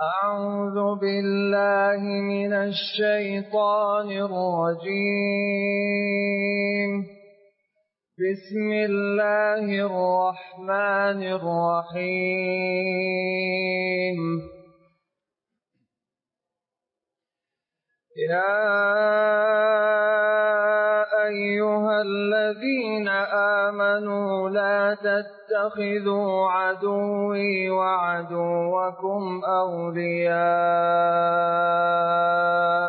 أعوذ بالله من الشيطان الرجيم. بسم الله الرحمن الرحيم. يا أيها الذين آمنوا لا تتخذوا عدوي وعدوكم أولياء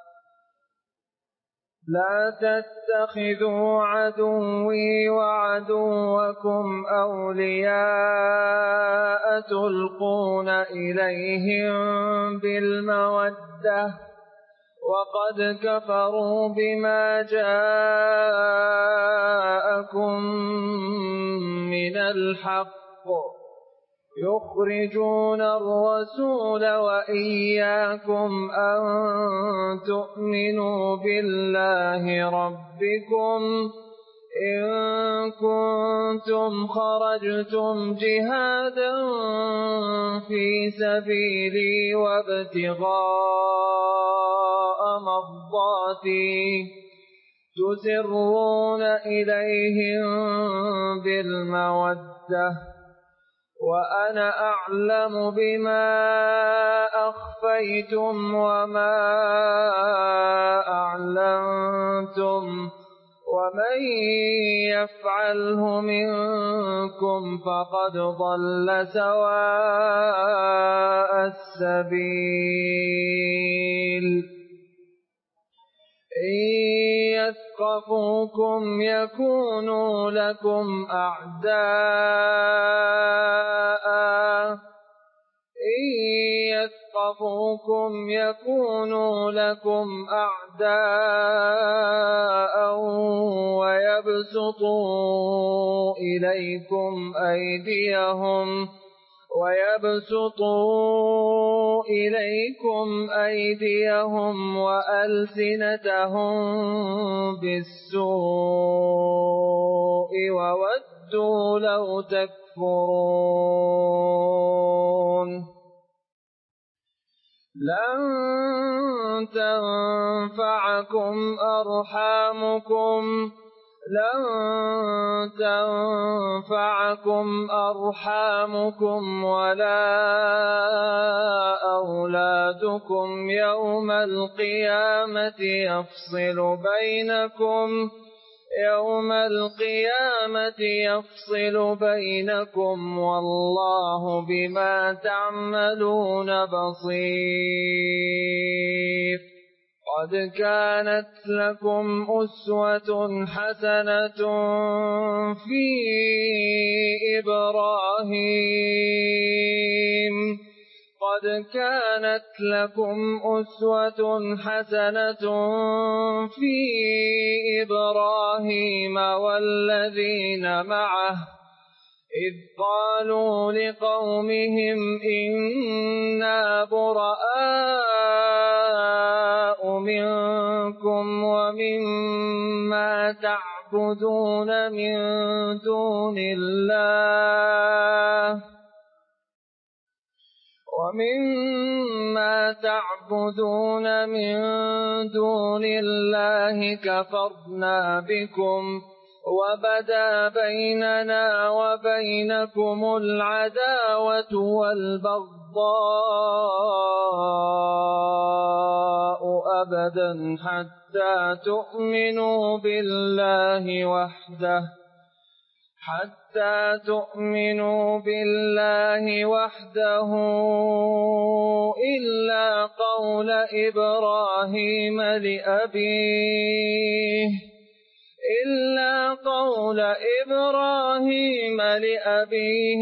تلقون إليهم بالمودة وقد كفروا بما جاءكم من الحق يخرجون الرسول وإياكم أن تؤمنوا بالله ربكم إن كنتم خرجتم جهادا في سبيلي وابتغاء مرضاتي تسرون إليهم بالمودة وأنا أعلم بما أخفيتم وما أعلنتم ومن يفعله منكم فقد ضل سواء السبيل. إن يثقفوكم يكونوا لكم أعداء ويبسطوا إليكم أيديهم وألسنتهم بالسوء وودوا لو تكفرون. لن تنفعكم أرحامكم ولا أولادكم يوم القيامة يفصل بينكم والله بما تعملون بصير. قد كانت لكم أسوة حسنة في إبراهيم والذين معه إذ قالوا لقومهم إنا براء منكم ومما تعبدون من دون الله كفرنا بكم وبدا بيننا وبينكم العداوة والبغضاء أبدا حتى تؤمنوا بالله وحده إلا قول إبراهيم لأبيه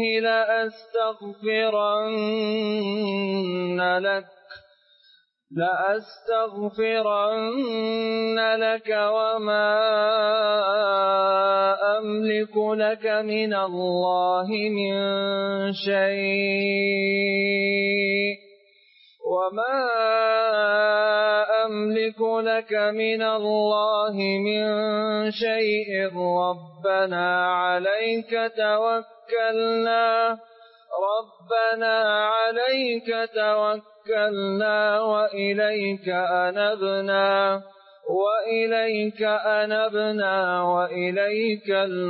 لأستغفرن لك وما أملك لك من الله من شيء ربنا عليك توكلنا ربنا عليك توكلنا وإليك أنبنا وإليك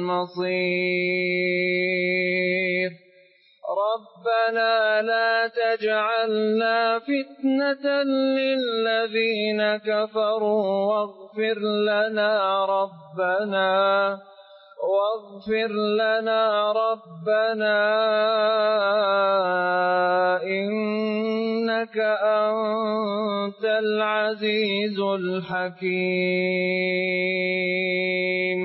المصير ربنا لا تجعلنا فتنة للذين كفروا واغفر لنا ربنا إنك أنت العزيز الحكيم.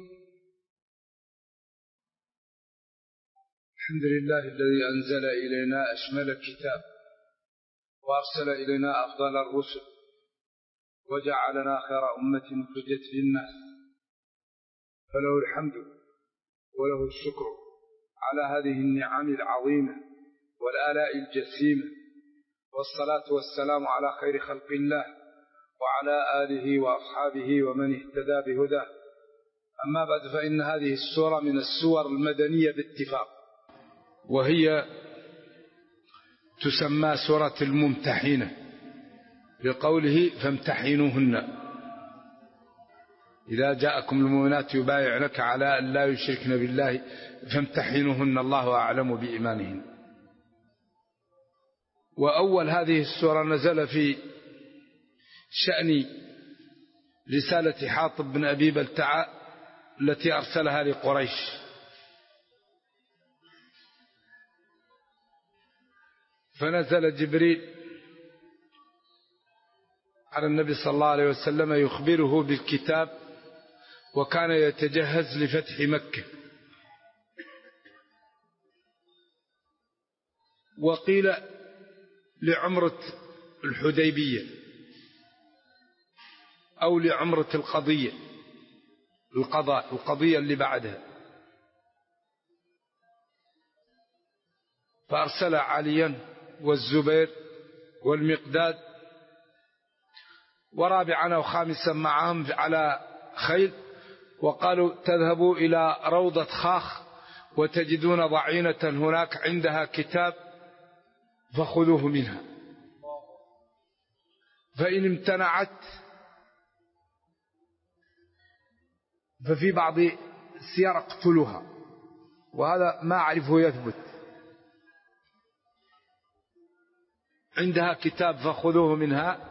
الحمد لله الذي أنزل إلينا أشمل الكتاب وأرسل إلينا أفضل الرسل وجعلنا خير أمة أخرجت للناس، فله الحمد وله الشكر على هذه النعم العظيمة والآلاء الجسيمة، والصلاة والسلام على خير خلق الله وعلى آله وأصحابه ومن اهتدى بهداه. أما بعد، فإن هذه السورة من السور المدنية باتفاق، وهي تسمى سورة الممتحنة لقوله فامتحنوهن. إذا جاءكم المؤمنات يبايعنك على أن لا يشركن بالله فامتحنوهن الله أعلم بإيمانهن. وأول هذه السورة نزل في شأن رسالة حاطب بن أبي بلتعة التي أرسلها لقريش، فنزل جبريل على النبي صلى الله عليه وسلم يخبره بالكتاب، وكان يتجهز لفتح مكة. وقيل لعمرة الحديبية أو لعمرة القضية اللي بعدها، فأرسل عليا والزبير والمقداد ورابعا وخامسا معهم على خيل، وقالوا تذهبوا إلى روضة خاخ وتجدون ضعينة هناك عندها كتاب فخذوه منها، فإن امتنعت ففي بعض السير اقتلوها، وهذا ما أعرفه يثبت. عندها كتاب فخذوه منها.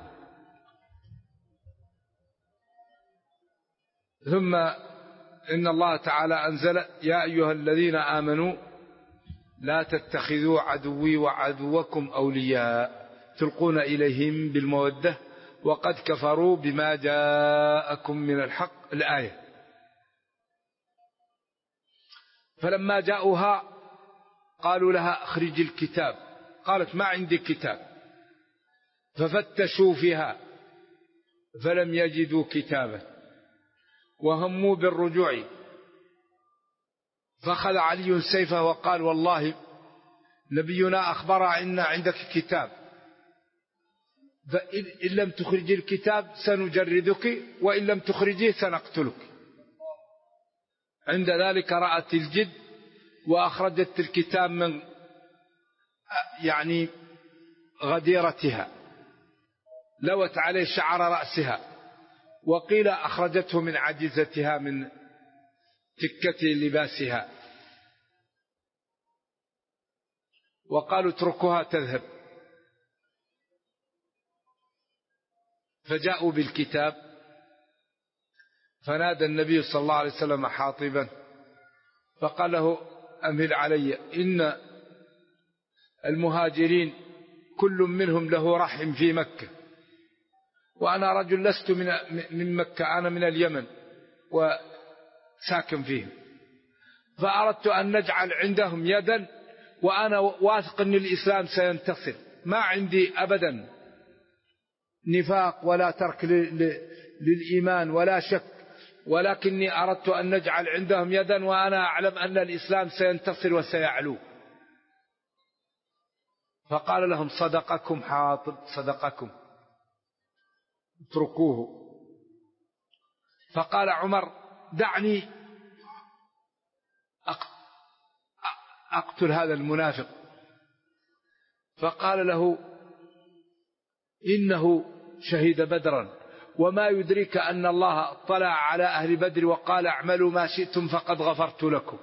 ثم إن الله تعالى أنزل يا أيها الذين آمنوا لا تتخذوا عدوي وعدوكم أولياء تلقون إليهم بالمودة وقد كفروا بما جاءكم من الحق، الآية. فلما جاءوها قالوا لها اخرج الكتاب، قالت ما عندي كتاب، ففتشوا فيها فلم يجدوا كتابا وهموا بالرجوع، فأخذ علي سيفه وقال والله نبينا أخبر إن عندك كتاب، فإن لم تخرجي الكتاب سنجردك وإن لم تخرجيه سنقتلك. عند ذلك رأت الجد وأخرجت الكتاب من غديرتها، لوت عليه شعر رأسها، وقيل أخرجته من عجزتها من تكة لباسها، وقالوا اتركوها تذهب. فجاءوا بالكتاب، فنادى النبي صلى الله عليه وسلم حاطبا فقال له أمهل علي، إن المهاجرين كل منهم له رحم في مكة، وأنا رجل لست من مكة، أنا من اليمن وساكن فيهم، فأردت أن نجعل عندهم يدا، وأنا واثق أن الإسلام سينتصر، ما عندي أبدا نفاق ولا ترك للإيمان ولا شك، ولكني أردت أن نجعل عندهم يدا وأنا أعلم أن الإسلام سينتصر وسيعلو. فقال لهم صدقكم حاطب، صدقكم، اتركوه. فقال عمر دعني أقتل هذا المنافق، فقال له إنه شهد بدرا، وما يدريك أن الله اطلع على أهل بدر وقال اعملوا ما شئتم فقد غفرت لكم.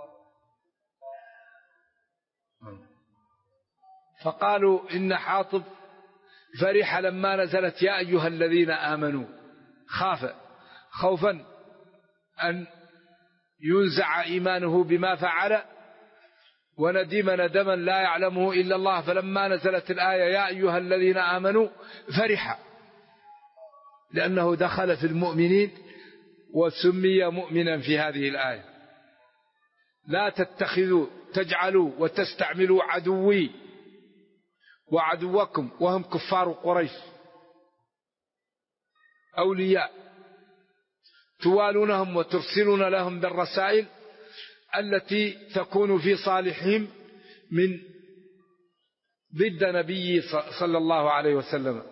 فقالوا إن حاطب فرح لما نزلت يا أيها الذين آمنوا، خاف خوفا أن ينزع إيمانه بما فعل، وندم ندما لا يعلمه إلا الله. فلما نزلت الآية يا أيها الذين آمنوا فرح، لأنه دخل في المؤمنين وسمي مؤمنا في هذه الآية. لا تتخذوا تجعلوا وتستعملوا عدوي وعدوكم وهم كفار قريش أولياء توالونهم وترسلون لهم بالرسائل التي تكون في صالحهم من ضد نبي صلى الله عليه وسلم،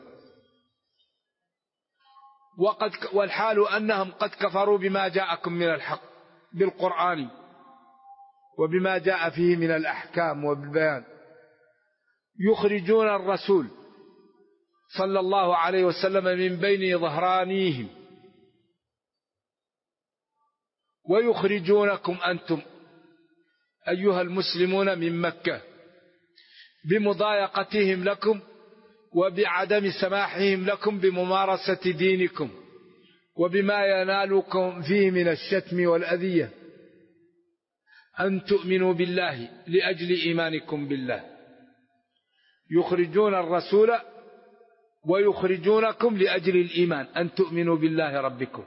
والحال أنهم قد كفروا بما جاءكم من الحق بالقرآن وبما جاء فيه من الأحكام وبالبيان. يخرجون الرسول صلى الله عليه وسلم من بين ظهرانيهم ويخرجونكم أنتم أيها المسلمون من مكة بمضايقتهم لكم وبعدم سماحهم لكم بممارسة دينكم وبما ينالكم فيه من الشتم والأذية، أن تؤمنوا بالله لأجل إيمانكم بالله. يخرجون الرسول ويخرجونكم لأجل الإيمان، أن تؤمنوا بالله ربكم.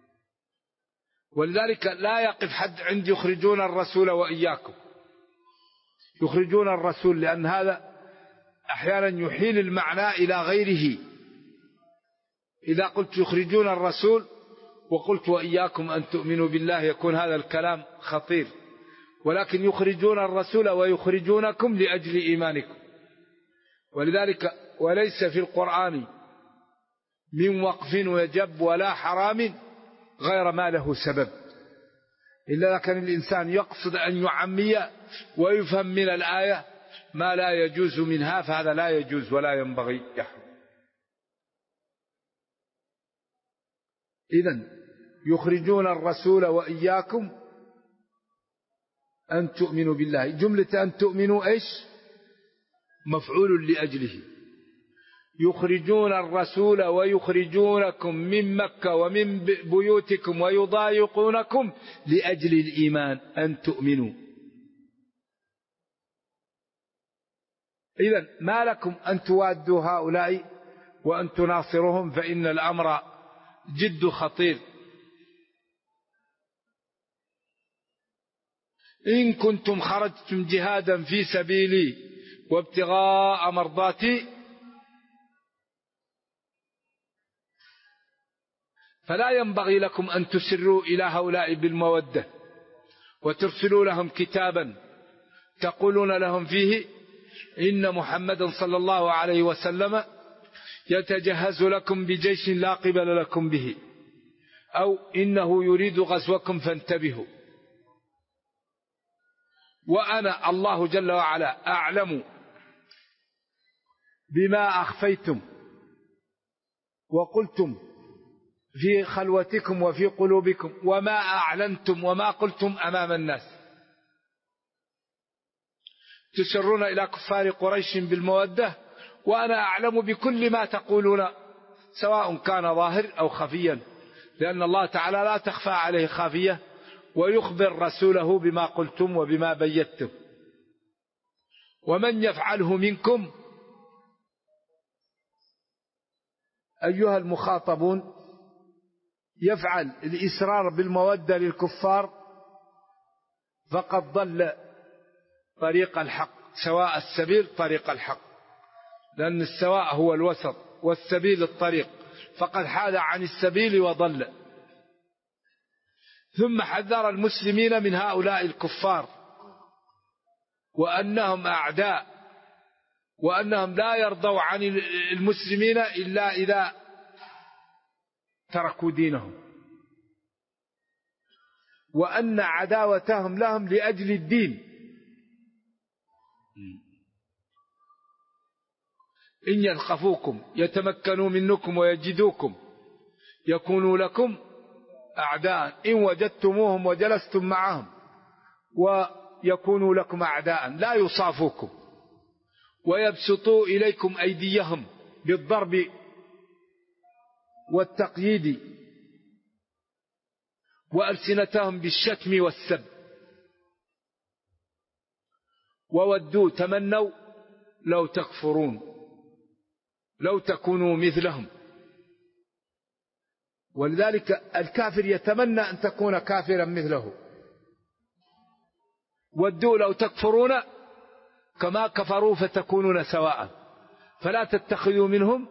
ولذلك لا يقف حد عند يخرجون الرسول وإياكم، يخرجون الرسول، لأن هذا أحيانا يحيل المعنى إلى غيره. إذا قلت يخرجون الرسول وقلت وإياكم أن تؤمنوا بالله يكون هذا الكلام خطير، ولكن يخرجون الرسول ويخرجونكم لأجل إيمانكم. ولذلك وليس في القرآن من وقف وجب ولا حرام غير ما له سبب، إلا كان الإنسان يقصد أن يعمي ويفهم من الآية ما لا يجوز منها، فهذا لا يجوز ولا ينبغي يحرم. إذن يخرجون الرسول وإياكم أن تؤمنوا بالله. جملة أن تؤمنوا إيش؟ مفعول لأجله. يخرجون الرسول ويخرجونكم من مكة ومن بيوتكم ويضايقونكم لأجل الإيمان أن تؤمنوا. إذن ما لكم أن توادوا هؤلاء وأن تناصرهم، فإن الأمر جد خطير. إن كنتم خرجتم جهادا في سبيلي وابتغاء مرضاتي فلا ينبغي لكم أن تسروا إلى هؤلاء بالمودة وترسلوا لهم كتابا تقولون لهم فيه إن محمدا صلى الله عليه وسلم يتجهز لكم بجيش لا قبل لكم به، أو إنه يريد غزوكم فانتبهوا. وأنا الله جل وعلا أعلم بما أخفيتم وقلتم في خلوتكم وفي قلوبكم وما أعلنتم وما قلتم أمام الناس. تسرون إلى كفار قريش بالمودة وأنا أعلم بكل ما تقولون سواء كان ظاهر أو خفيا، لأن الله تعالى لا تخفى عليه خافية، ويخبر رسوله بما قلتم وبما بيتم. ومن يفعله منكم أيها المخاطبون يفعل الإسرار بالمودة للكفار فقد ضل طريق الحق، سواء السبيل طريق الحق، لأن السواء هو الوسط والسبيل الطريق، فقد حاد عن السبيل وضل. ثم حذر المسلمين من هؤلاء الكفار وأنهم أعداء، وأنهم لا يرضوا عن المسلمين إلا إذا تركوا دينهم، وأن عداوتهم لهم لأجل الدين. إن يثقفوكم يتمكنوا منكم ويجدوكم يكونوا لكم أعداء، إن وجدتموهم وجلستم معهم ويكونوا لكم أعداء لا يصافوكم ويبسطوا إليكم أيديهم بالضرب والتقييد وألسنتهم بالشتم والسب، وودوا تمنوا لو تكفرون لو تكونوا مثلهم. ولذلك الكافر يتمنى أن تكون كافرا مثله. ودوا لو تكفرون كما كفروا فتكونون سواء، فلا تتخذوا منهم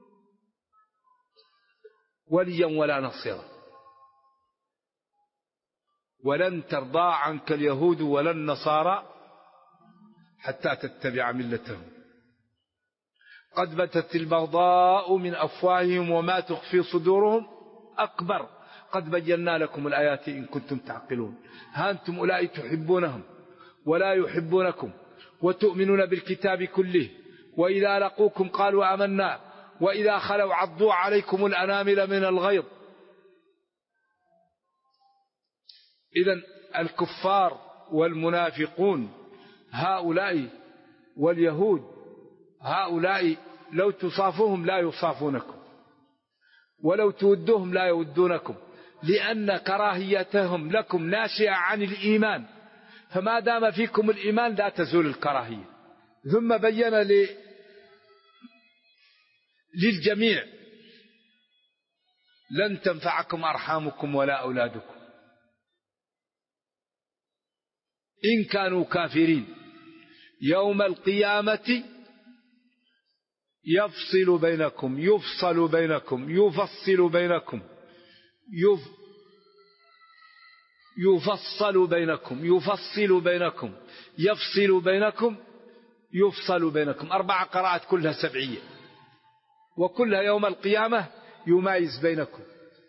وليا ولا نصيرا. ولن ترضى عنك اليهود ولا النصارى حتى تتبع ملتهم. قد بدت البغضاء من أفواههم وما تخفي صدورهم أكبر. قد بينا لكم الآيات إن كنتم تعقلون. ها أنتم أولئك تحبونهم ولا يحبونكم وتؤمنون بالكتاب كله، وإذا لقوكم قالوا آمنا وإذا خلوا عضوا عليكم الأنامل من الغيظ. إذن الكفار والمنافقون هؤلاء واليهود هؤلاء لو تصافوهم لا يصافونكم، ولو تودوهم لا يودونكم، لأن كراهيتهم لكم ناشئة عن الإيمان، فما دام فيكم الإيمان لا تزول الكراهية. ثم بين للجميع لن تنفعكم أرحامكم ولا أولادكم إن كانوا كافرين. يوم القيامة يفصل بينكم يفصل بينكم يفصل بينكم يفصل بينكم يفصل بينكم يفصل بينكم يفصل بينكم. 4 قراءات كلها سبعية، وكلها يوم القيامة يمايز بينكم.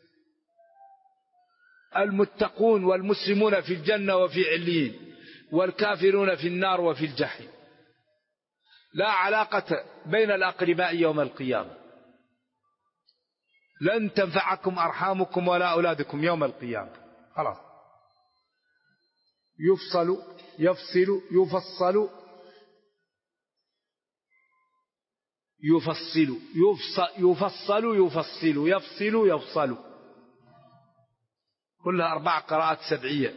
المتقون والمسلمون في الجنة وفي عليين، والكافرون في النار وفي الجحيم. لا علاقة بين الأقرباء يوم القيامة. لن تنفعكم أرحامكم ولا أولادكم يوم القيامة. خلاص. يفصل يفصل يفصل يفصل يفصل يفصل يفصل يفصل، كلها 4 قراءات سبعية.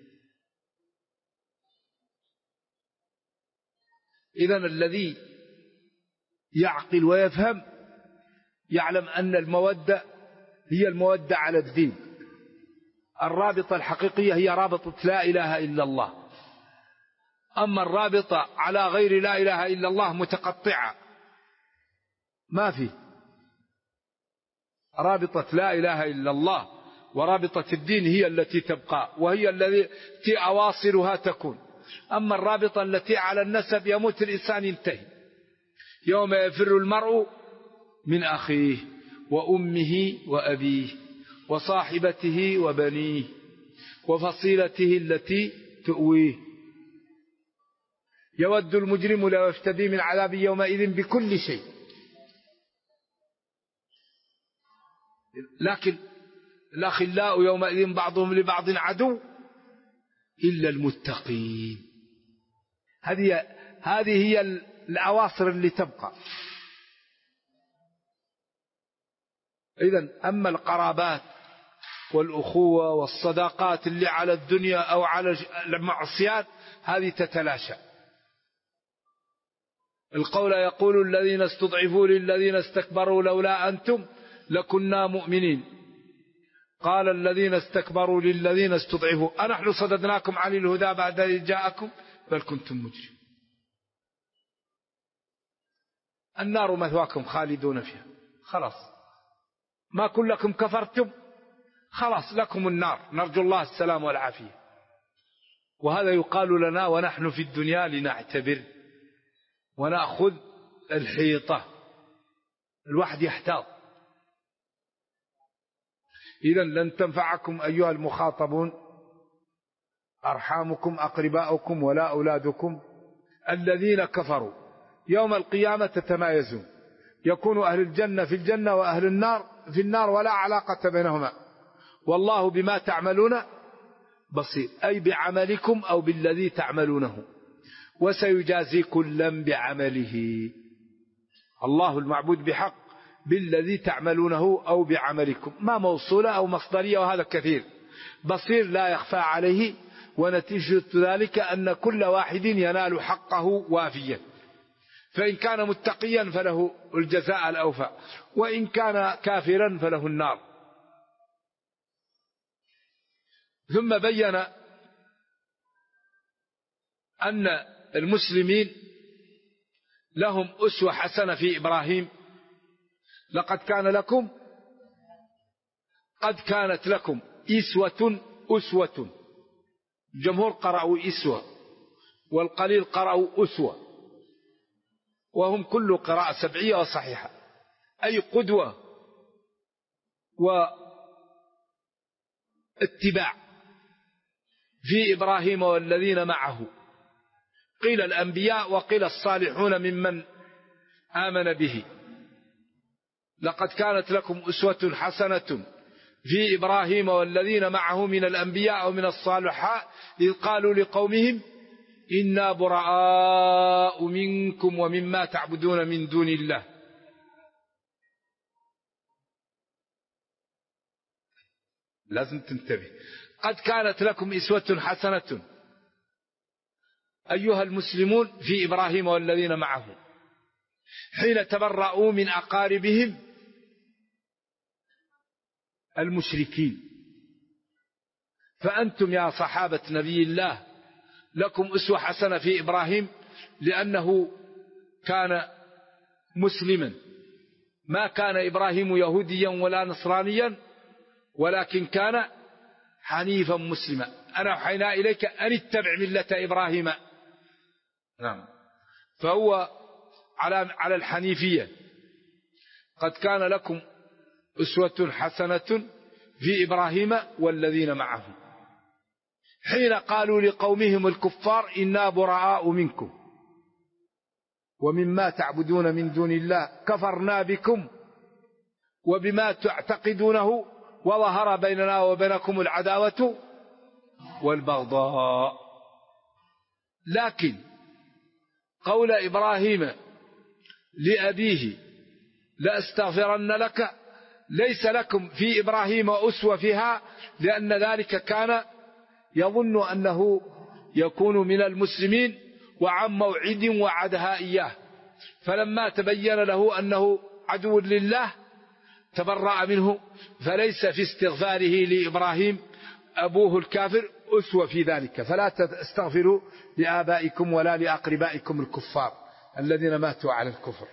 إذن الذي يعقل ويفهم يعلم أن المودة هي المودة على الدين. الرابطة الحقيقية هي رابطة لا إله إلا الله. أما الرابطة على غير لا إله إلا الله متقطعة، ما في رابطة لا إله إلا الله، ورابطة الدين هي التي تبقى، وهي التي أواصرها تكون. أما الرابطة التي على النسب يموت الإنسان ينتهي. يوم يفر المرء من أخيه وأمه وأبيه وصاحبته وبنيه وفصيلته التي تؤويه. يود المجرم لو يفتدي من عذاب يومئذ بكل شيء. لكن الأخلاء يومئذ بعضهم لبعض عدو إلا المتقين. هذه هي الأواصر اللي تبقى. إذن أما القرابات والأخوة والصداقات اللي على الدنيا أو على المعصيات هذه تتلاشى. القول يقول الذين استضعفوا للذين استكبروا لولا أنتم لكنا مؤمنين. قال الذين استكبروا للذين استضعفوا أنحن صددناكم عن الهدى بعد إذ جاءكم بل كنتم مجرمين. النار مثواكم خالدون فيها. خلاص ما كلكم كفرتم، خلاص لكم النار، نرجو الله السلام والعافية. وهذا يقال لنا ونحن في الدنيا لنعتبر ونأخذ الحيطة. الواحد يحتاط. إذن لن تنفعكم أيها المخاطبون أرحامكم أقرباؤكم ولا أولادكم الذين كفروا. يوم القيامة تتمايزون. يكون أهل الجنة في الجنة وأهل النار في النار ولا علاقة بينهما. والله بما تعملون بصير، أي بعملكم أو بالذي تعملونه، وسيجازي كلا بعمله. الله المعبود بحق بالذي تعملونه أو بعملكم، ما موصولة أو مصدرية، وهذا كثير. بصير لا يخفى عليه، ونتيجة ذلك أن كل واحد ينال حقه وافيا، فإن كان متقيا فله الجزاء الأوفى، وإن كان كافرا فله النار. ثم بين أن المسلمين لهم أسوة حسنة في إبراهيم. قد كانت لكم أسوة. الجمهور قرأوا إسوة، والقليل قرأوا أسوة، وهم كل قراءة سبعية وصحيحة، أي قدوة واتباع في إبراهيم والذين معه. قيل الأنبياء وقيل الصالحون ممن آمن به. لقد كانت لكم أسوة حسنة في إبراهيم والذين معه من الأنبياء ومن الصالحات إذ قالوا لقومهم إنا براء منكم ومما تعبدون من دون الله. لازم تنتبه. قد كانت لكم أسوة حسنة أيها المسلمون في إبراهيم والذين معه حين تبرأوا من أقاربهم المشركين. فأنتم يا صحابة نبي الله لكم أسوة حسنة في إبراهيم، لأنه كان مسلما، ما كان إبراهيم يهوديا ولا نصرانيا، ولكن كان حنيفا مسلما. أنا أوحينا إليك أن اتبع ملة إبراهيم. نعم، فهو على الحنيفية. قد كان لكم أسوة حسنة في إبراهيم والذين معه حين قالوا لقومهم الكفار إنا براء منكم ومما تعبدون من دون الله كفرنا بكم وبما تعتقدونه وظهر بيننا وبينكم العداوة والبغضاء. لكن قول إبراهيم لأبيه لأستغفرن لك ليس لكم في إبراهيم أسوة فيها، لأن ذلك كان يظن أنه يكون من المسلمين وعن موعد وعدها إياه، فلما تبين له أنه عدو لله تبرأ منه، فليس في استغفاره لإبراهيم أبوه الكافر أسوة في ذلك. فلا تستغفروا لآبائكم ولا لأقربائكم الكفار الذين ماتوا على الكفر.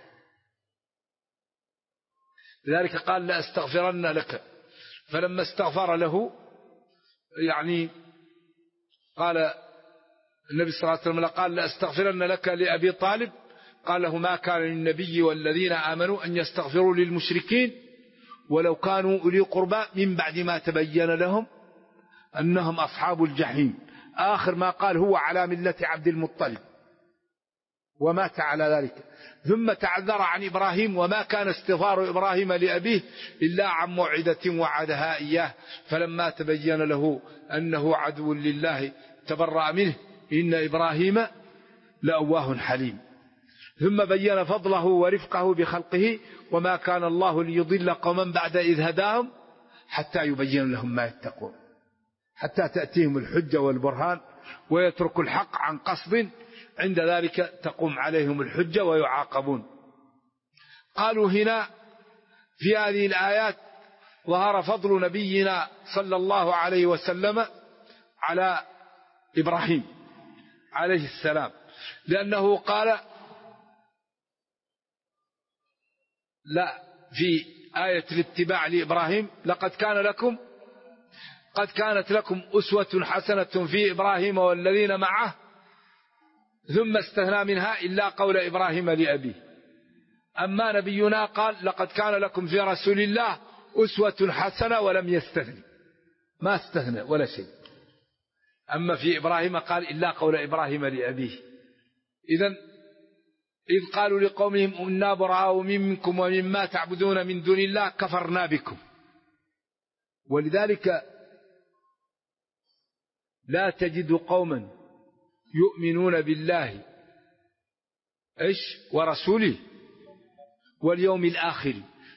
لذلك قال لأستغفرن لك، فلما استغفر له يعني قال النبي صلى الله عليه وسلم قال لأستغفرن لك لأبي طالب، قال له ما كان للنبي والذين آمنوا أن يستغفروا للمشركين ولو كانوا أولي قربى من بعد ما تبين لهم أنهم أصحاب الجحيم. آخر ما قال هو على ملة عبد المطلب ومات على ذلك. ثم تعذر عن إبراهيم وما كان استغفار إبراهيم لأبيه إلا عن موعدة وعدها إياه، فلما تبين له أنه عدو لله تبرأ منه إن إبراهيم لأواه حليم. ثم بين فضله ورفقه بخلقه وما كان الله ليضل قوما بعد إذ هداهم حتى يبين لهم ما يتقون، حتى تأتيهم الحجة والبرهان ويترك الحق عن قصد، عند ذلك تقوم عليهم الحجة ويعاقبون. قالوا هنا في هذه الآيات ظهر فضل نبينا صلى الله عليه وسلم على إبراهيم عليه السلام، لأنه قال لا في آية الاتباع لإبراهيم قد كانت لكم أسوة حسنة في إبراهيم والذين معه، ثم استثنى منها إلا قول إبراهيم لأبيه. أما نبينا قال لقد كان لكم في رسول الله أسوة حسنة ولم يستثني، ما استثنى ولا شيء. أما في إبراهيم قال إلا قول إبراهيم لأبيه. إذن إذ قالوا لقومهم إنا براء منكم ومما تعبدون من دون الله كفرنا بكم. ولذلك لا تجد قوما يؤمنون بالله ورسوله واليوم الآخر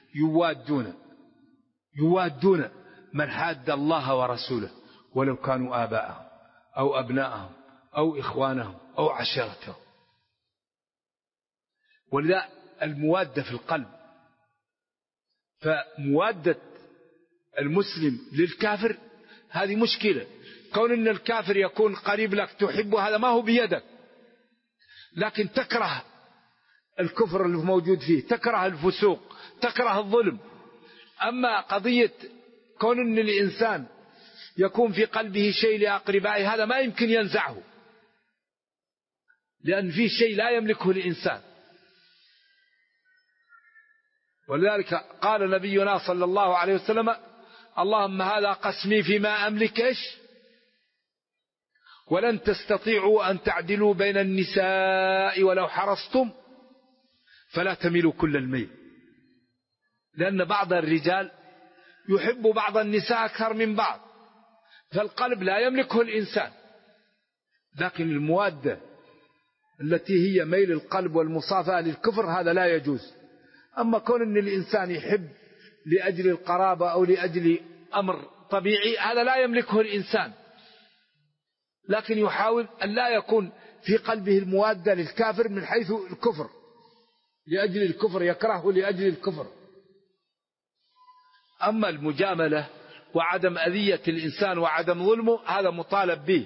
يوادون من حاد الله ورسوله ولو كانوا آباءهم أو أبناءهم أو إخوانهم أو عشيرتهم. ولذا الموادة في القلب، فموادة المسلم للكافر هذه مشكلة. كون أن الكافر يكون قريب لك تحبه هذا ما هو بيدك، لكن تكره الكفر اللي موجود فيه، تكره الفسوق، تكره الظلم. أما قضية كون أن الإنسان يكون في قلبه شيء لأقربائه هذا ما يمكن ينزعه، لأن فيه شيء لا يملكه الإنسان. ولذلك قال نبينا صلى الله عليه وسلم اللهم هذا قسمي فيما أملك ولن تستطيعوا أن تعدلوا بين النساء ولو حرصتم فلا تميلوا كل الميل. لأن بعض الرجال يحب بعض النساء أكثر من بعض، فالقلب لا يملكه الإنسان. لكن الموادة التي هي ميل القلب والمصافاة للكفر هذا لا يجوز. أما كون أن الإنسان يحب لأجل القرابة أو لأجل أمر طبيعي هذا لا يملكه الإنسان، لكن يحاول أن لا يكون في قلبه الموادة للكافر من حيث الكفر، لأجل الكفر يكرهه لأجل الكفر. أما المجاملة وعدم أذية الإنسان وعدم ظلمه هذا مطالب به،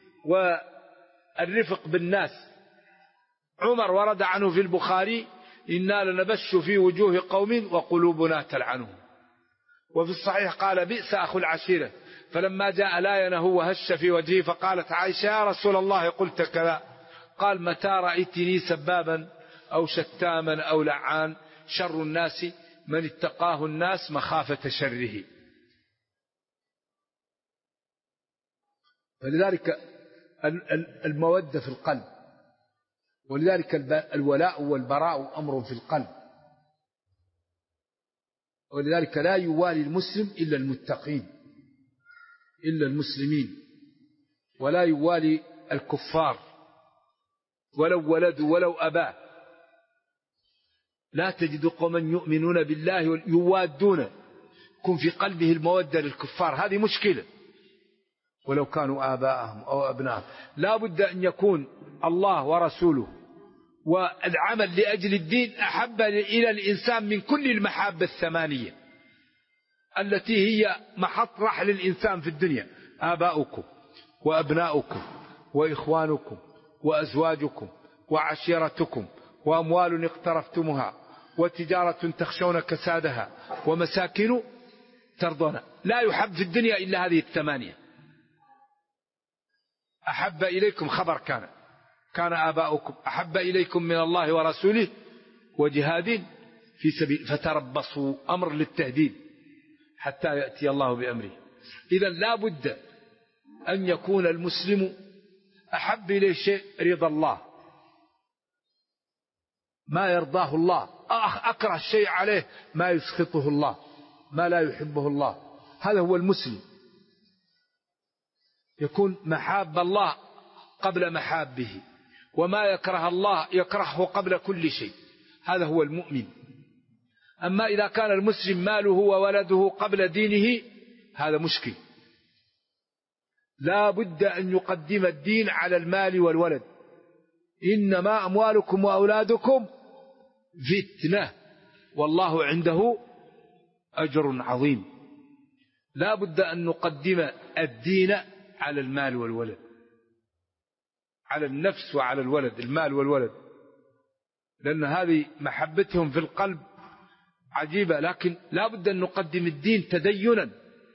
والرفق بالناس. عمر ورد عنه في البخاري إنا لنبش في وجوه قوم وقلوبنا تلعنهم. وفي الصحيح قال بئس أخو العشيرة، فلما جاء لاينه وهش في وجهه فقالت عائشة يا رسول الله قلت كذا، قال متى رأيتني سبابا أو شتاما أو لعان شر الناس من اتقاه الناس مخافة شره. فلذلك المودة في القلب، ولذلك الولاء والبراء أمر في القلب. ولذلك لا يوالي المسلم إلا المتقين إلا المسلمين، ولا يوالي الكفار ولو ولدوا ولو أباه. لا تجد قوما يؤمنون بالله يوادون يكون في قلبه المودة للكفار، هذه مشكلة. ولو كانوا آباءهم أو أبناءهم، لا بد أن يكون الله ورسوله والعمل لأجل الدين أحب إلى الإنسان من كل المحابة الثمانية التي هي محط رحل الإنسان في الدنيا: آباؤكم وأبناؤكم وإخوانكم وأزواجكم وعشيرتكم وأموال اقترفتمها وتجارة تخشون كسادها ومساكن ترضون. لا يحب في الدنيا إلا هذه الثمانية. أحب إليكم خبر كان آباؤكم أحب إليكم من الله ورسوله وجهاد في سبيل فتربصوا، أمر للتهديد حتى يأتي الله بأمره. إذا لا بد أن يكون المسلم أحب إليه شيء رضا الله، ما يرضاه الله، أكره الشيء عليه ما يسخطه الله، ما لا يحبه الله. هذا هو المسلم، يكون محاب الله قبل محابه، وما يكره الله يكرهه قبل كل شيء. هذا هو المؤمن. أما إذا كان المسلم ماله وولده قبل دينه هذا مشكل. لا بد أن يقدم الدين على المال والولد. إنما أموالكم وأولادكم فتنة والله عنده أجر عظيم. لا بد أن نقدم الدين على المال والولد، على النفس وعلى الولد، المال والولد، لأن هذه محبتهم في القلب عجيبة. لكن لا بد أن نقدم الدين تدينا.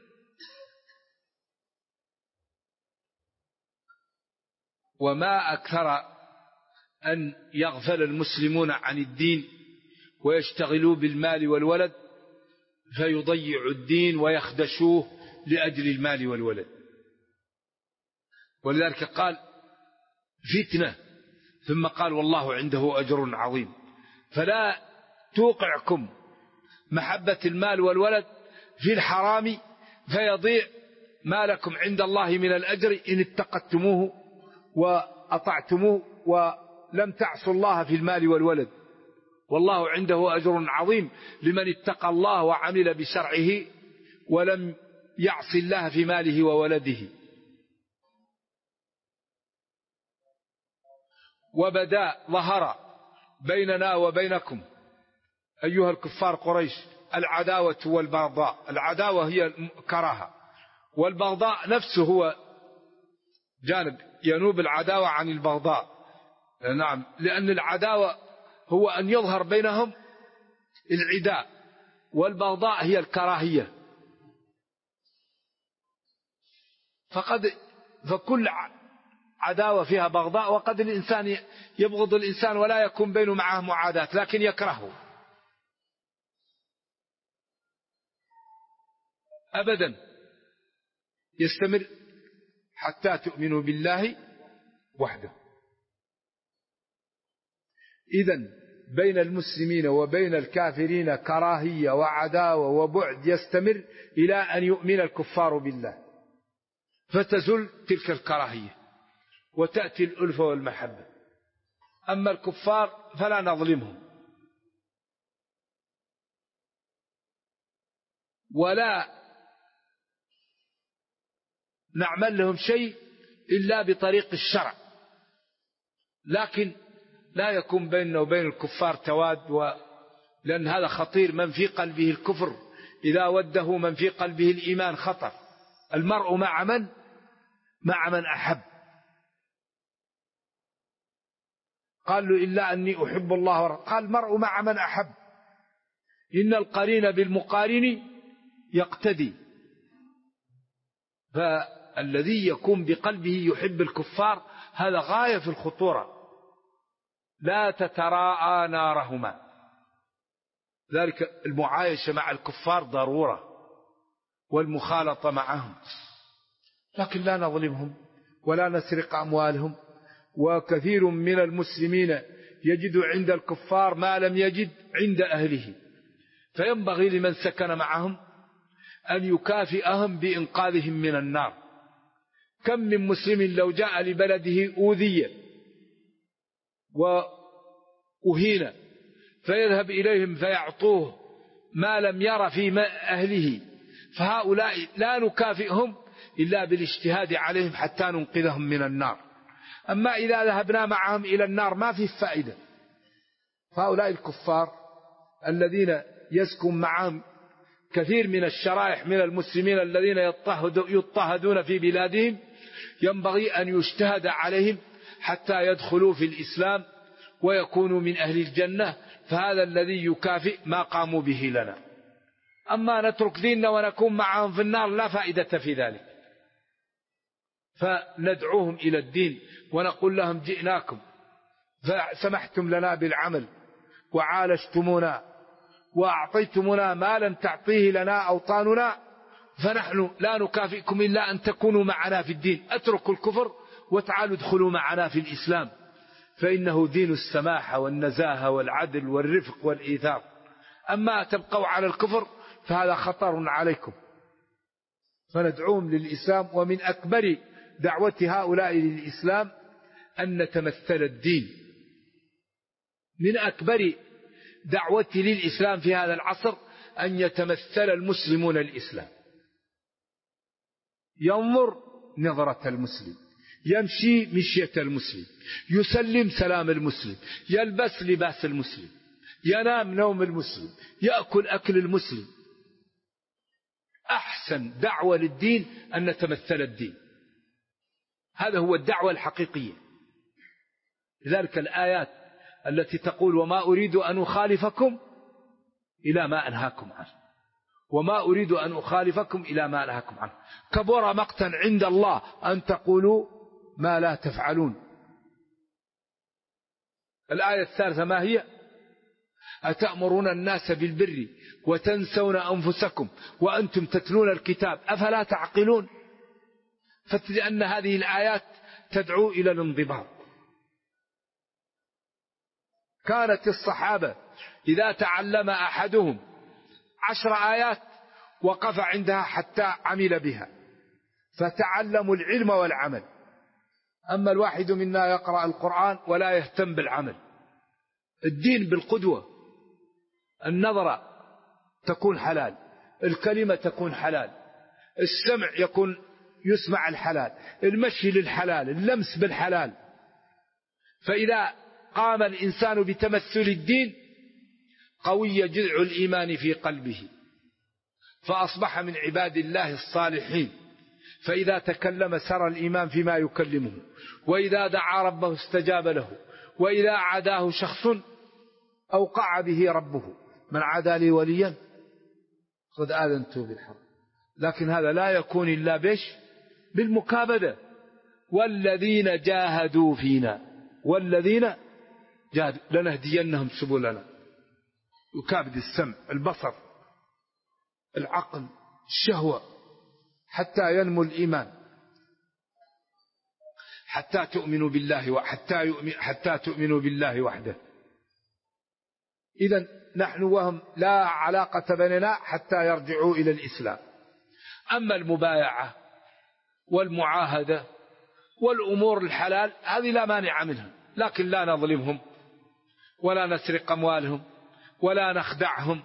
وما أكثر أن يغفل المسلمون عن الدين ويشتغلوا بالمال والولد فيضيعوا الدين ويخدشوه لأجل المال والولد. ولذلك قال فتنة ثم قال والله عنده أجر عظيم. فلا توقعكم محبة المال والولد في الحرام فيضيع ما لكم عند الله من الأجر إن اتقدتموه وأطعتموه ولم تعصوا الله في المال والولد. والله عنده أجر عظيم لمن اتقى الله وعمل بشرعه ولم يعص الله في ماله وولده. وبدا ظهر بيننا وبينكم أيها الكفار قريش العداوة والبغضاء. العداوة هي الكراهة، والبغضاء نفسه هو جانب ينوب العداوة عن البغضاء. نعم، لأن العداوة هو أن يظهر بينهم العداء، والبغضاء هي الكراهية. فكل عداوة فيها بغضاء، وقد الإنسان يبغض الإنسان ولا يكون بينه معه معاداة لكن يكرهه أبدا، يستمر حتى تؤمنوا بالله وحده. إذن بين المسلمين وبين الكافرين كراهية وعداوة وبعد يستمر إلى أن يؤمن الكفار بالله، فتزل تلك الكراهية وتأتي الألفة والمحبة. أما الكفار فلا نظلمهم ولا نعمل لهم شيء إلا بطريق الشرع، لكن لا يكون بيننا وبين الكفار تواد، لأن هذا خطير. من في قلبه الكفر إذا وده من في قلبه الإيمان خطر. المرء مع من أحب. قال له إلا أني أحب الله قال المرء مع من أحب. إن القرين بالمقارن يقتدي. فالذي يكون بقلبه يحب الكفار هذا غاية في الخطورة، لا تتراءى نارهما. ذلك المعايشة مع الكفار ضرورة والمخالطة معهم، لكن لا نظلمهم ولا نسرق أموالهم. وكثير من المسلمين يجد عند الكفار ما لم يجد عند أهله، فينبغي لمن سكن معهم أن يكافئهم بإنقاذهم من النار. كم من مسلم لو جاء لبلده أوذي وأهين فيذهب إليهم فيعطوه ما لم ير في أهله، فهؤلاء لا نكافئهم إلا بالاجتهاد عليهم حتى ننقذهم من النار. أما إذا ذهبنا معهم إلى النار ما في فائدة. فهؤلاء الكفار الذين يسكن معهم كثير من الشرائح من المسلمين الذين يضطهدون في بلادهم ينبغي أن يجتهد عليهم حتى يدخلوا في الإسلام ويكونوا من أهل الجنة، فهذا الذي يكافئ ما قاموا به لنا. أما نترك ديننا ونكون معهم في النار لا فائدة في ذلك. فندعوهم إلى الدين ونقول لهم جئناكم فسمحتم لنا بالعمل وعالجتمونا وأعطيتمونا ما لم تعطيه لنا أوطاننا، فنحن لا نكافئكم إلا أن تكونوا معنا في الدين. أتركوا الكفر وتعالوا ادخلوا معنا في الإسلام، فإنه دين السماحة والنزاهة والعدل والرفق والإيثار. أما تبقوا على الكفر فهذا خطر عليكم. فندعوهم للإسلام. ومن أكبر دعوة هؤلاء للإسلام أن نتمثل الدين. من أكبر دعوة للإسلام في هذا العصر أن يتمثل المسلمون الإسلام، ينظر نظرة المسلم، يمشي مشية المسلم، يسلم سلام المسلم، يلبس لباس المسلم، ينام نوم المسلم، يأكل أكل المسلم. أحسن دعوة للدين أن نتمثل الدين، هذا هو الدعوة الحقيقية. لذلك الآيات التي تقول وما أريد أن أخالفكم إلى ما أنهاكم عنه، وما أريد أن أخالفكم إلى ما أنهاكم عنه، كبر مقتا عند الله أن تقولوا ما لا تفعلون. الآية الثالثة ما هي؟ أتأمرون الناس بالبر وتنسون أنفسكم وأنتم تتلون الكتاب أفلا تعقلون. فلأن هذه الآيات تدعو إلى الانضباط. كانت الصحابة إذا تعلم أحدهم 10 آيات وقف عندها حتى عمل بها، فتعلموا العلم والعمل. أما الواحد منا يقرأ القرآن ولا يهتم بالعمل. الدين بالقدوة، النظرة تكون حلال، الكلمة تكون حلال، السمع يسمع الحلال، المشي للحلال، اللمس بالحلال. فإذا قام الإنسان بتمثل الدين قوي جذع الإيمان في قلبه، فأصبح من عباد الله الصالحين. فإذا تكلم سرى الإيمان فيما يكلمه، وإذا دعا ربه استجاب له، وإذا عاداه شخص أوقع به ربه: من عادى لي وليا قد آذنته بالحرب. لكن هذا لا يكون إلا بالمكابدة. والذين جاهدوا فينا، والذين جاهدوا لنهدينهم سبلنا. يكابد السمع، البصر، العقل، الشهوة، حتى ينمو الإيمان، حتى تؤمنوا بالله وحده. إذن نحن وهم لا علاقة بيننا حتى يرجعوا إلى الإسلام. أما المبايعة والمعاهدة والأمور الحلال هذه لا مانع منها، لكن لا نظلمهم ولا نسرق أموالهم ولا نخدعهم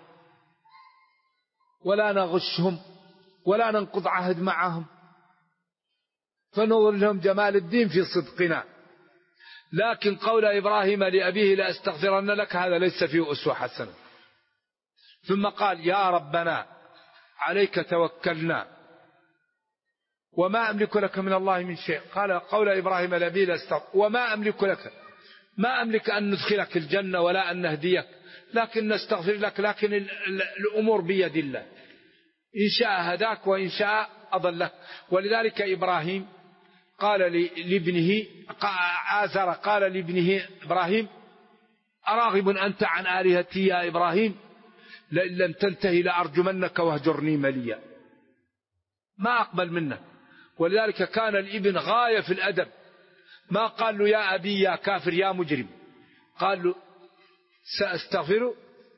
ولا نغشهم ولا ننقض عهد معهم، فنظهر لهم جمال الدين في صدقنا. لكن قول إبراهيم لأبيه لأستغفرن لك هذا ليس فيه أسوة حسنة. ثم قال: يا ربنا عليك توكلنا وما أملك لك من الله من شيء. قال قول إبراهيم لأبيه لأستغفر، وما أملك لك، ما أملك أن ندخلك الجنة ولا أن نهديك، لكن نستغفر لك، لكن الأمور بيد الله، إن شاء هداك وإن شاء أضلك. ولذلك إبراهيم قال لابنه آزر قال لابنه إبراهيم: أراغب أنت عن آلهتي يا إبراهيم؟ لئن لم تنتهي لأرجمنك واهجرني مليا. ما أقبل منك. ولذلك كان الابن غاية في الأدب، ما قال له يا أبي يا كافر يا مجرم، قال له: سأستغفر،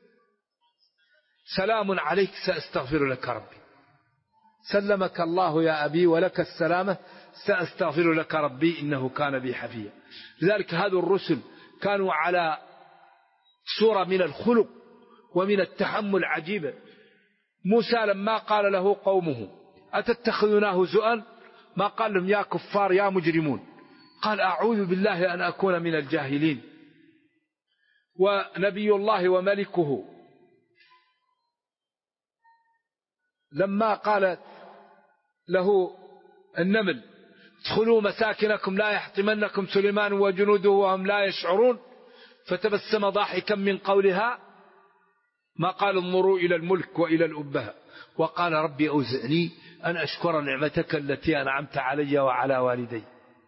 سلام عليك سأستغفر لك ربي، سلمك الله يا أبي ولك السلامة، سأستغفر لك ربي إنه كان بي حفيا. لذلك هذو الرسل كانوا على صورة من الخلق ومن التحمل عجيبة. موسى لما قال له قومه: أتتخذونه هزؤا، ما قال لهم يا كفار يا مجرمون، قال: أعوذ بالله أن أكون من الجاهلين. ونبي الله وملكه لما قال له النمل: ادخلوا مساكنكم لا يحطمنكم سليمان وجنوده وهم لا يشعرون، فتبسم ضاحكا من قولها، ما قال انظروا إلى الملك وإلى الأبهة، وقال: ربي أوزعني أن أشكر نعمتك التي أنعمت علي وعلى والدي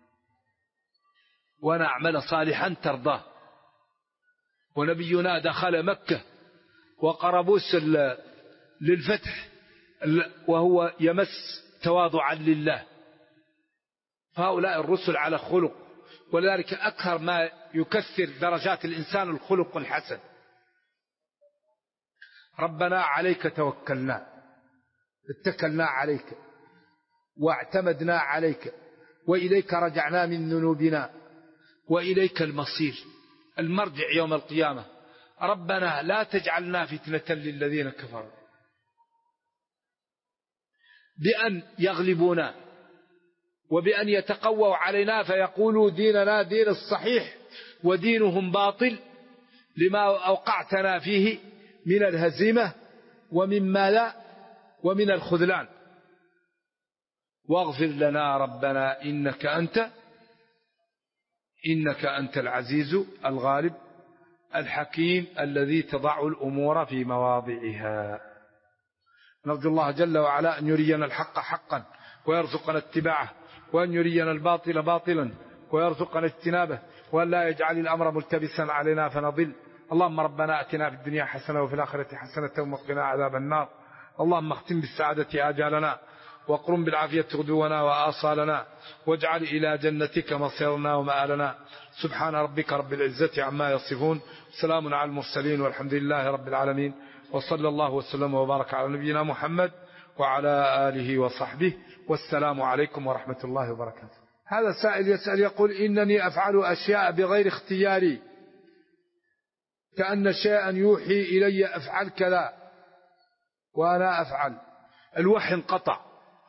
وأنا أعمل صالحا ترضاه. ونبينا دخل مكة وقربوس للفتح وهو يمس تواضعا لله. فهؤلاء الرسل على خلق، ولذلك أكثر ما يكثر درجات الإنسان الخلق الحسن. ربنا عليك توكلنا، اتكلنا عليك واعتمدنا عليك، وإليك رجعنا من ذنوبنا وإليك المصير، المرجع يوم القيامة. ربنا لا تجعلنا فتنة للذين كفروا بأن يغلبونا وبأن يتقووا علينا فيقولوا ديننا دين الصحيح ودينهم باطل، لما أوقعتنا فيه من الهزيمة ومما لا ومن الخذلان. واغفر لنا ربنا إنك أنت العزيز الغالب الحكيم الذي تضع الأمور في مواضعها. نرجو الله جل وعلا أن يرينا الحق حقا ويرزقنا اتباعه، وأن يرينا الباطل باطلا ويرزقنا اجتنابه، وأن لا يجعل الأمر ملتبسا علينا فنضل. اللهم ربنا أتنا في الدنيا حسنة وفي الآخرة حسنة وقنا عذاب النار. اللهم اختم بالسعادة آجالنا، وقرم بالعافية غدونا وآصالنا، واجعل إلى جنتك مصيرنا ومآلنا. سبحان ربك رب العزة عما يصفون، سلام على المرسلين، والحمد لله رب العالمين، وصلى الله وسلم وبارك على نبينا محمد وعلى آله وصحبه، والسلام عليكم ورحمة الله وبركاته. هذا سائل يسأل يقول: إنني أفعل أشياء بغير اختياري، كأن شيئا يوحي إلي أفعل كذا وأنا أفعل. الوحي انقطع،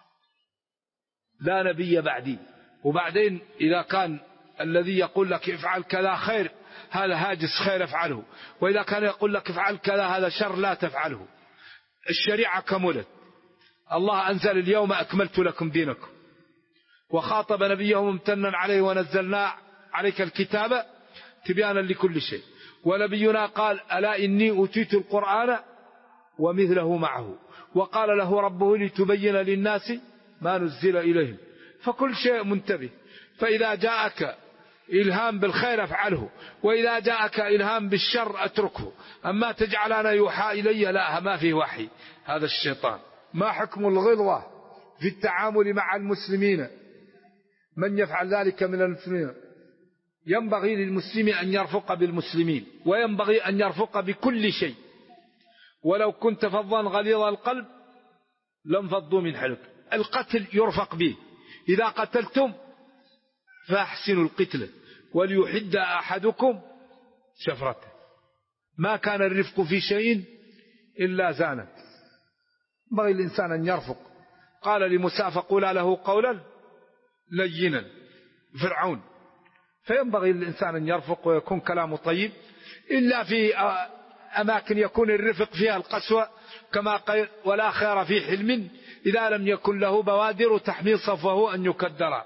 لا نبي بعدي. وبعدين إذا كان الذي يقول لك افعل كذا خير، هذا هاجس خير افعله، وإذا كان يقول لك افعل كذا هذا شر لا تفعله. الشريعة كملت، الله أنزل اليوم أكملت لكم دينكم، وخاطب نبيه ممتنا عليه: ونزلنا عليك الكتاب تبيانا لكل شيء. ونبينا قال: ألا إني أوتيت القرآن ومثله معه، وقال له ربه: لتبين للناس ما نزل إليهم. فكل شيء منتبه. فإذا جاءك إلهام بالخير افعله، وإذا جاءك إلهام بالشر اتركه. أما تجعل أنا يوحى إلي، لا، ما فيه وحي، هذا الشيطان. ما حكم الغلظة في التعامل مع المسلمين؟ من يفعل ذلك من المسلمين؟ ينبغي للمسلم أن يرفق بالمسلمين، وينبغي أن يرفق بكل شيء. ولو كنت فظا غليظ القلب لانفضوا من حولك. القتل يرفق به، إذا قتلتم فاحسنوا القتل وليحد أحدكم شفرته. ما كان الرفق في شيء إلا زانه. ينبغي الإنسان أن يرفق. قال لموسى: فقولا له قولا لينا، فرعون. فينبغي الإنسان أن يرفق ويكون كلامه طيب، إلا في أماكن يكون الرفق فيها القسوة، كما قال: ولا خير في حلم إذا لم يكن له بوادر تحمي صفه أن يكدر.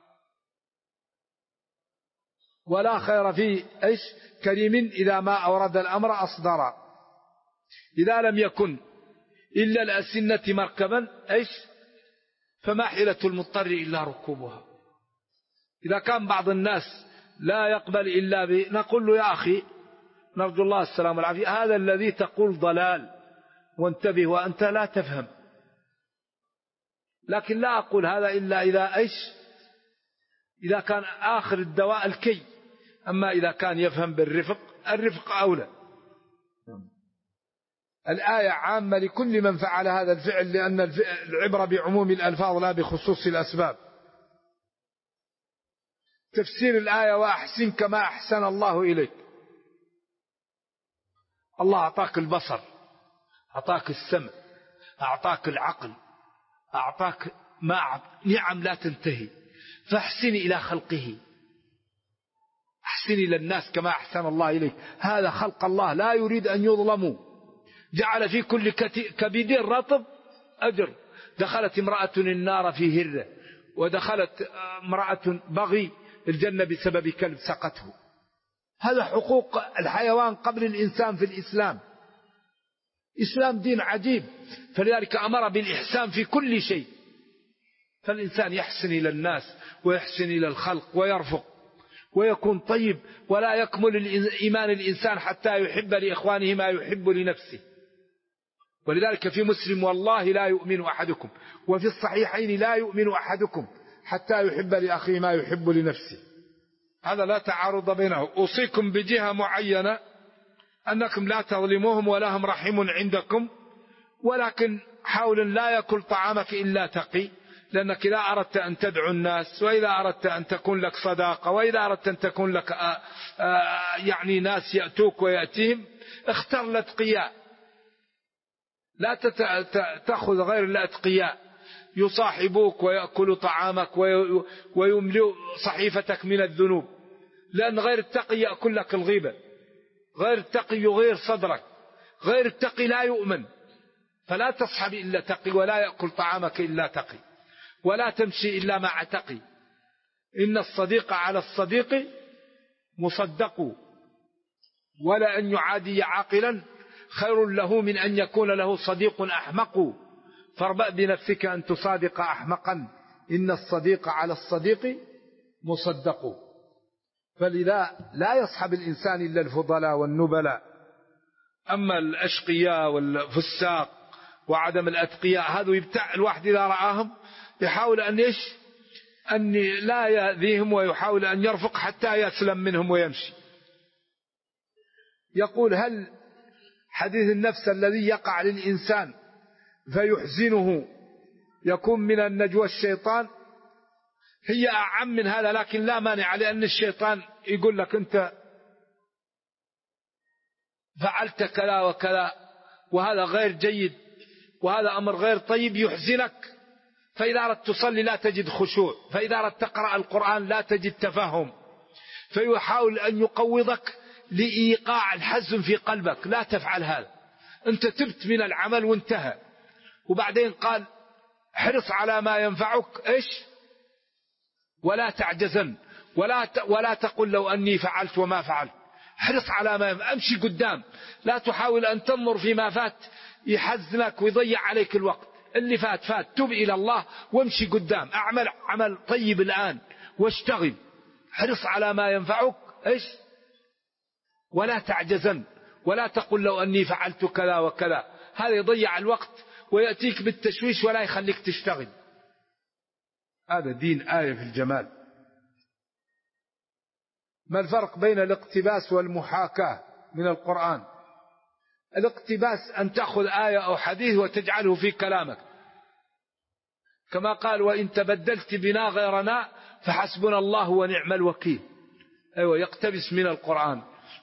ولا خير في كريم إذا ما أورد الأمر أصدر. إذا لم يكن إلا الأسنة مركبا فما حيلة المضطر إلا ركوبها. إذا كان بعض الناس لا يقبل إلا نقول له: يا أخي نرجو الله السلام والعافية، هذا الذي تقول ضلال، وانتبه وأنت لا تفهم. لكن لا أقول هذا إلا إذا كان آخر الدواء الكي. أما إذا كان يفهم بالرفق، الرفق أولى. الآية عامة لكل من فعل هذا الفعل، لأن العبرة بعموم الألفاظ لا بخصوص الأسباب. تفسير الآية: وأحسن كما أحسن الله إليك. الله أعطاك البصر، أعطاك السمع، أعطاك العقل، أعطاك نعم لا تنتهي، فاحسن إلى خلقه، أحسن إلى الناس كما أحسن الله إليك. هذا خلق الله لا يريد أن يظلموا. جعل في كل كبد رطب أجر. دخلت امرأة النار في هرة، ودخلت امرأة بغي الجنة بسبب كلب سقته. هذا حقوق الحيوان قبل الإنسان في الإسلام. إسلام دين عجيب، فلذلك أمر بالإحسان في كل شيء. فالإنسان يحسن إلى الناس ويحسن إلى الخلق ويرفق ويكون طيب. ولا يكمل إيمان الإنسان حتى يحب لإخوانه ما يحب لنفسه. ولذلك في مسلم: والله لا يؤمن أحدكم، وفي الصحيحين: لا يؤمن أحدكم حتى يحب لأخيه ما يحب لنفسه. هذا لا تعارض بينه. أوصيكم بجهة معينة أنكم لا تظلموهم ولهم رحم عندكم، ولكن حاول لا يأكل طعامك إلا تقي، لأنك إذا أردت أن تدعو الناس، وإذا أردت أن تكون لك صداقة، وإذا أردت أن تكون لك يعني ناس يأتوك ويأتيهم، اختر الأتقياء. لا تأخذ غير الأتقياء يصاحبوك ويأكل طعامك ويملئ صحيفتك من الذنوب. لأن غير التقي يأكل لك الغيبة، غير التقي يغير صدرك، غير التقي لا يؤمن. فلا تصحب إلا تقي، ولا يأكل طعامك إلا تقي، ولا تمشي إلا مع تقي. إن الصديق على الصديق مصدق، ولا أن يعادي عاقلا خير له من أن يكون له صديق أحمق. فاربأ بنفسك أن تصادق أحمقا، إن الصديق على الصديق مصدق. فلذا لا يصحب الإنسان إلا الفضلاء والنبلاء. أما الأشقياء والفساق وعدم الأتقياء، هذا يبتع الواحد إذا رآهم يحاول أن لا يأذيهم، ويحاول أن يرفق حتى يسلم منهم ويمشي. يقول: هل حديث النفس الذي يقع للإنسان فيحزنه يكون من النجوى الشيطان؟ هي أعم من هذا، لكن لا مانع، لأن الشيطان يقول لك أنت فعلت كذا وكذا وهذا غير جيد وهذا أمر غير طيب يحزنك، فإذا أردت تصلي لا تجد خشوع، فإذا أردت تقرأ القرآن لا تجد تفهم، فيحاول أن يقوضك لإيقاع الحزن في قلبك. لا تفعل هذا، أنت تبت من العمل وانتهى. وبعدين قال: حرص على ما ينفعك ولا تعجزن، ولا تقل لو أني فعلت وما فعلت. حرص على ما ينفعك، أمشي قدام، لا تحاول أن تنظر فيما فات يحزنك ويضيع عليك الوقت. اللي فات تب إلى الله وامشي قدام، أعمل عمل طيب الآن واشتغل. حرص على ما ينفعك ولا تعجزن، ولا تقل لو أني فعلت كذا وكذا. هذا يضيع الوقت ويأتيك بالتشويش ولا يخليك تشتغل. هذا دين آية في الجمال. ما الفرق بين الاقتباس والمحاكاة من القرآن؟ الاقتباس أن تأخذ آية أو حديث وتجعله في كلامك، كما قال: وإن تبدلت بنا غيرنا فحسبنا الله ونعم الوكيل. أيوة، يقتبس من القرآن.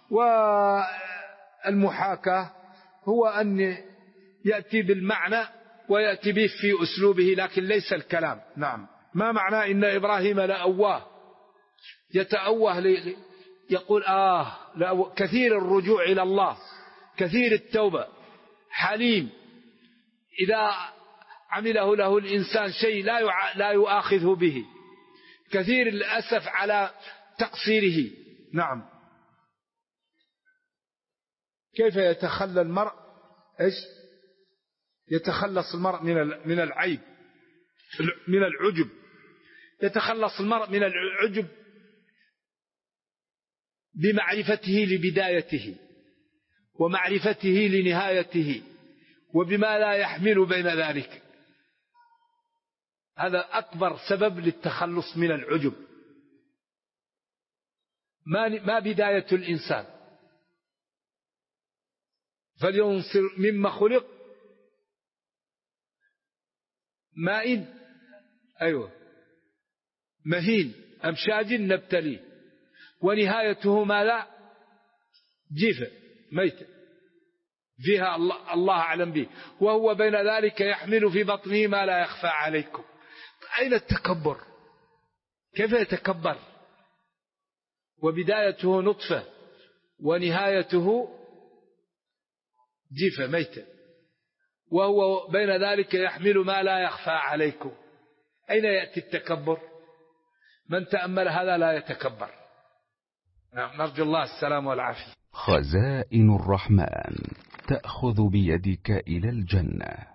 والمحاكاة هو أن يأتي بالمعنى ويأتي به في أسلوبه لكن ليس الكلام. نعم. ما معنى إن إبراهيم لأواه؟ يتأوه يقول كثير الرجوع إلى الله، كثير التوبة، حليم، إذا عمله له الإنسان شيء لا يؤاخذه به، كثير الأسف على تقصيره. نعم. كيف يتخلى المرء يتخلص المرء من العيب، من العجب؟ يتخلص المرء من العجب بمعرفته لبدايته ومعرفته لنهايته وبما لا يحمل بين ذلك. هذا أكبر سبب للتخلص من العجب. ما بداية الإنسان؟ فلينصر مما خلق ماء مهين أمشاج نبتلي، ونهايته ما لا جيفة ميتة فيها الله أعلم به، وهو بين ذلك يحمل في بطنه ما لا يخفى عليكم. أين التكبر؟ كيف يتكبر؟ وبدايته نطفة ونهايته جيفة ميتة، وهو بين ذلك يحمل ما لا يخفى عليكم. أين يأتي التكبر؟ من تأمل هذا لا يتكبر. نرجو الله السلام والعافية. خزائن الرحمن تأخذ بيدك إلى الجنة.